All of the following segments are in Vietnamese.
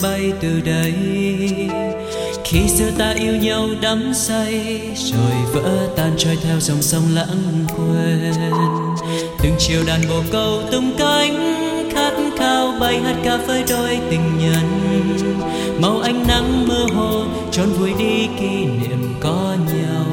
bay từ đây. Khi xưa ta yêu nhau đắm say, rồi vỡ tan trôi theo dòng sông lãng quên. Từng chiều đàn bồ câu tung cánh, khát khao bay hát ca với đôi tình nhân. Màu ánh nắng mơ hồ trốn vùi đi kỷ niệm có nhau.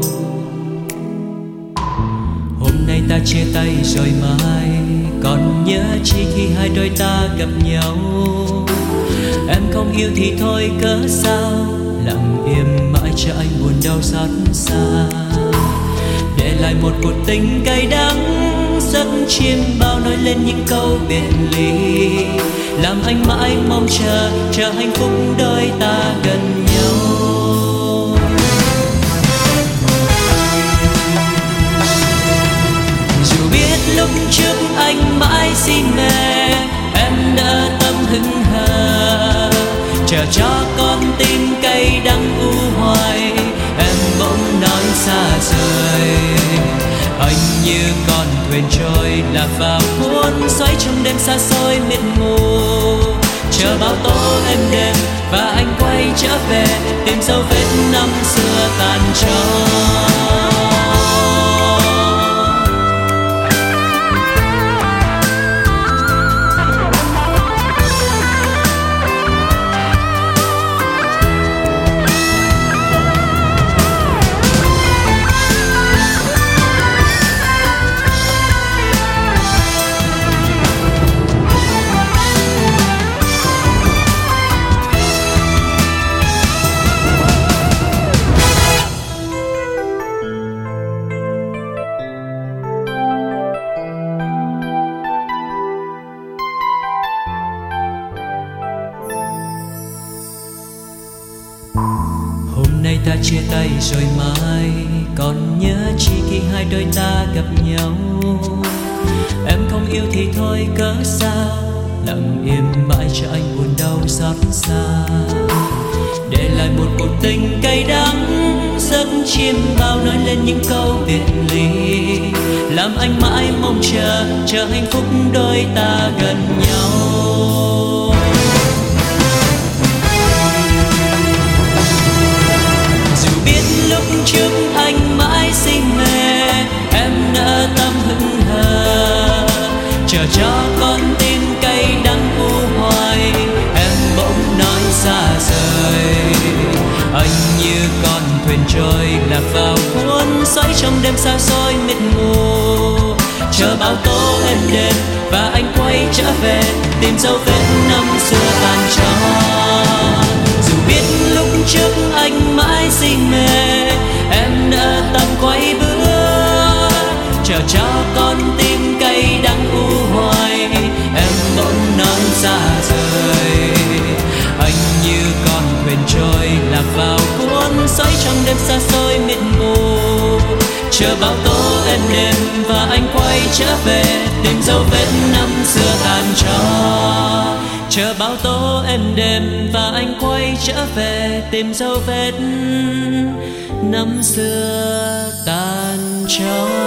Hôm nay ta chia tay rồi mai, còn nhớ chi khi hai đôi ta gặp nhau. Em không yêu thì thôi cớ sao, lặng im mãi cho anh buồn đau xót xa. Để lại một cuộc tình cay đắng, giấc chim bao nói lên những câu biệt ly. Làm anh mãi mong chờ hạnh phúc đôi ta gần nhau. Dù biết lúc trước anh mãi si mê, em đã tâm hững hờ. Chờ cho con tim cay đắng u hoài, em bỗng nói xa rời. Anh như con thuyền trôi lạc vào cuốn xoáy trong đêm xa xôi mịt mù. Chờ bao tố êm đềm và anh quay trở về, tìm dấu vết năm xưa tàn trôi. Hôm nay ta chia tay rồi mai, còn nhớ chi khi hai đôi ta gặp nhau. Em không yêu thì thôi cớ sao, lặng im mãi cho anh buồn đau xót xa. Để lại một cuộc tình cay đắng, giấc chim bao nói lên những câu biệt ly. Làm anh mãi mong chờ hạnh phúc đôi ta gần nhau. Lúc trước anh mãi si mê, em nỡ tâm hững hờ. Chờ cho con tim cay đắng u hoài, em bỗng nói xa rời. Anh như con thuyền trôi lạc vào cuốn xoáy trong đêm xa xôi mịt mù. Chờ bao tố êm đềm và anh quay trở về, tìm dấu vết năm xưa tàn trôi. Dù biết lúc trước anh mãi si mê, em đã tâm quay bước. Chờ cho con tim cay đắng u hoài, em bỗng nói xa rời. Anh như con thuyền trôi lạc vào cuốn xoáy trong đêm xa xôi mịt mù. Chờ bao tố êm đềm và anh quay trở về, tìm dấu vết năm xưa tàn trôi. Chờ bao tố êm đềm và anh quay trở về, tìm dấu vết năm xưa tàn trôi.